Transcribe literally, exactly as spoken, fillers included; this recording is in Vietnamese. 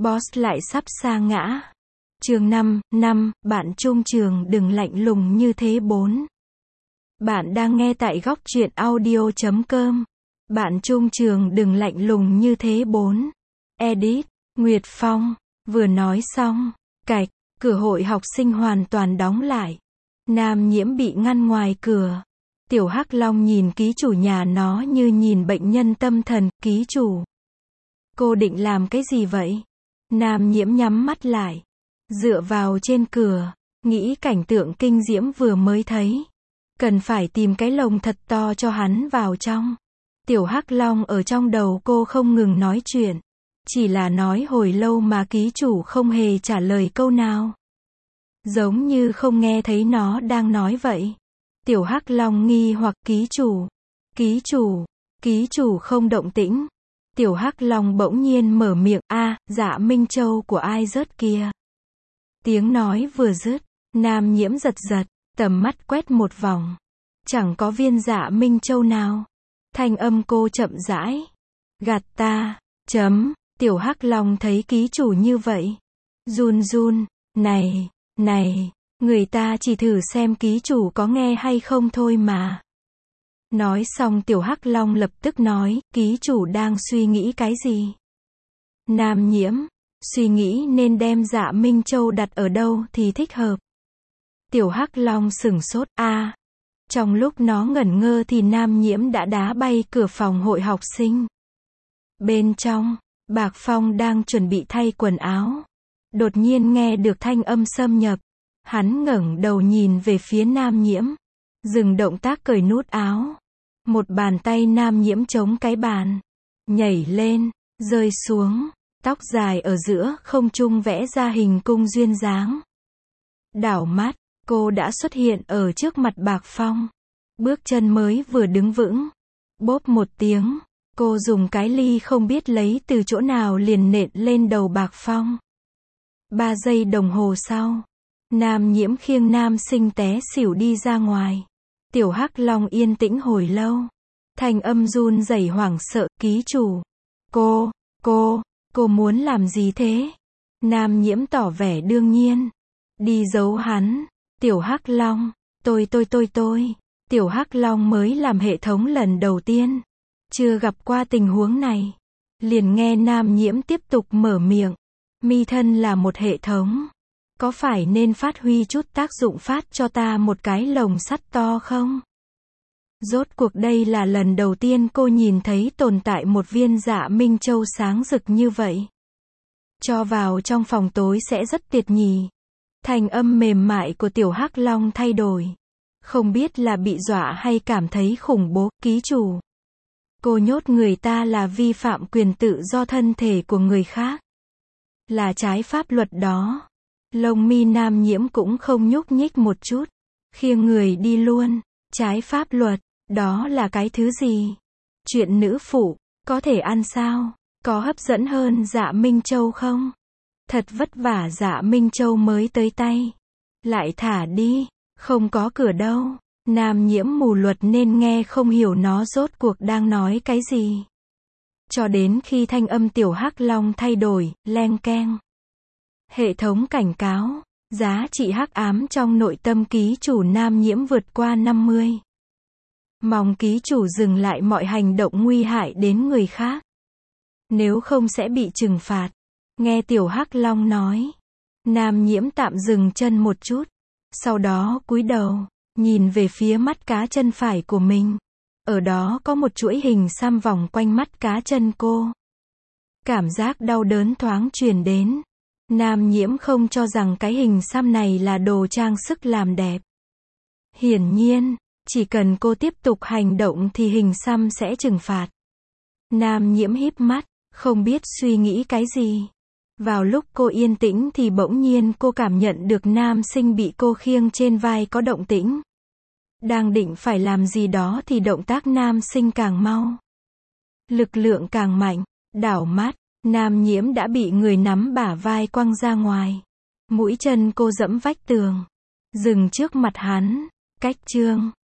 Boss lại sắp sa ngã. Chương năm, năm, bạn trung trường đừng lạnh lùng như thế bốn. Bạn đang nghe tại góc truyện audio chấm com. Bạn trung trường đừng lạnh lùng như thế bốn. Edit, Nguyệt Phong. Vừa nói xong, cạch, cửa hội học sinh hoàn toàn đóng lại. Nam Nhiễm bị ngăn ngoài cửa. Tiểu Hắc Long nhìn ký chủ nhà nó như nhìn bệnh nhân tâm thần. Ký chủ, cô định làm cái gì vậy? Nam Nhiễm nhắm mắt lại, dựa vào trên cửa, nghĩ cảnh tượng kinh diễm vừa mới thấy. Cần phải tìm cái lồng thật to cho hắn vào trong. Tiểu Hắc Long ở trong đầu cô không ngừng nói chuyện. Chỉ là nói hồi lâu mà ký chủ không hề trả lời câu nào. Giống như không nghe thấy nó đang nói vậy. Tiểu Hắc Long nghi hoặc ký chủ. Ký chủ. Ký chủ không động tĩnh. Tiểu Hắc Long bỗng nhiên mở miệng. A, Dạ Minh Châu của ai rớt kia. Tiếng nói vừa dứt, Nam Nhiễm giật giật, tầm mắt quét một vòng. Chẳng có viên Dạ Minh Châu nào. Thanh âm cô chậm rãi. Gạt ta. Chấm. Tiểu Hắc Long thấy ký chủ như vậy. Run run. Này, này, người ta chỉ thử xem ký chủ có nghe hay không thôi mà. Nói xong Tiểu Hắc Long lập tức nói, ký chủ đang suy nghĩ cái gì? Nam Nhiễm, suy nghĩ nên đem Dạ Minh Châu đặt ở đâu thì thích hợp. Tiểu Hắc Long sửng sốt, a. Trong lúc nó ngẩn ngơ thì Nam Nhiễm đã đá bay cửa phòng hội học sinh. Bên trong, Bạc Phong đang chuẩn bị thay quần áo. Đột nhiên nghe được thanh âm xâm nhập. Hắn ngẩng đầu nhìn về phía Nam Nhiễm. Dừng động tác cởi nút áo. Một bàn tay Nam Nhiễm chống cái bàn. Nhảy lên, rơi xuống. Tóc dài ở giữa không trung vẽ ra hình cung duyên dáng. Đảo mắt, cô đã xuất hiện ở trước mặt Bạc Phong. Bước chân mới vừa đứng vững. Bốp một tiếng. Cô dùng cái ly không biết lấy từ chỗ nào liền nện lên đầu Bạc Phong. Ba giây đồng hồ sau, Nam Nhiễm khiêng nam sinh té xỉu đi ra ngoài. Tiểu Hắc Long yên tĩnh hồi lâu. Thanh âm run rẩy hoảng sợ, ký chủ. Cô, cô, cô muốn làm gì thế? Nam Nhiễm tỏ vẻ đương nhiên. Đi giấu hắn. Tiểu Hắc Long, tôi tôi tôi tôi. Tiểu Hắc Long mới làm hệ thống lần đầu tiên. Chưa gặp qua tình huống này. Liền nghe Nam Nhiễm tiếp tục mở miệng. Mi thân là một hệ thống. Có phải nên phát huy chút tác dụng phát cho ta một cái lồng sắt to không? Rốt cuộc đây là lần đầu tiên cô nhìn thấy tồn tại một viên Dạ Minh Châu sáng rực như vậy. Cho vào trong phòng tối sẽ rất tuyệt nhỉ. Thành âm mềm mại của Tiểu Hắc Long thay đổi. Không biết là bị dọa hay cảm thấy khủng bố, ký chủ. Cô nhốt người ta là vi phạm quyền tự do thân thể của người khác. Là trái pháp luật đó. Lông mi Nam Nhiễm cũng không nhúc nhích một chút. Khiêng người đi luôn. Trái pháp luật. Đó là cái thứ gì? Chuyện nữ phụ. Có thể ăn sao? Có hấp dẫn hơn Dạ Minh Châu không? Thật vất vả Dạ Minh Châu mới tới tay. Lại thả đi. Không có cửa đâu. Nam Nhiễm mù luật nên nghe không hiểu nó rốt cuộc đang nói cái gì. Cho đến khi thanh âm Tiểu Hắc Long thay đổi, leng keng. Hệ thống cảnh cáo, giá trị hắc ám trong nội tâm ký chủ Nam Nhiễm vượt qua năm mươi. Mong ký chủ dừng lại mọi hành động nguy hại đến người khác. Nếu không sẽ bị trừng phạt. Nghe Tiểu Hắc Long nói. Nam Nhiễm tạm dừng chân một chút. Sau đó cúi đầu, nhìn về phía mắt cá chân phải của mình. Ở đó có một chuỗi hình xăm vòng quanh mắt cá chân cô. Cảm giác đau đớn thoáng truyền đến. Nam Nhiễm không cho rằng cái hình xăm này là đồ trang sức làm đẹp. Hiển nhiên, chỉ cần cô tiếp tục hành động thì hình xăm sẽ trừng phạt. Nam Nhiễm híp mắt, không biết suy nghĩ cái gì. Vào lúc cô yên tĩnh thì bỗng nhiên cô cảm nhận được nam sinh bị cô khiêng trên vai có động tĩnh. Đang định phải làm gì đó thì động tác nam sinh càng mau. Lực lượng càng mạnh, đảo mắt, Nam Nhiễm đã bị người nắm bả vai quăng ra ngoài. Mũi chân cô dẫm vách tường. Dừng trước mặt hắn, cách chương.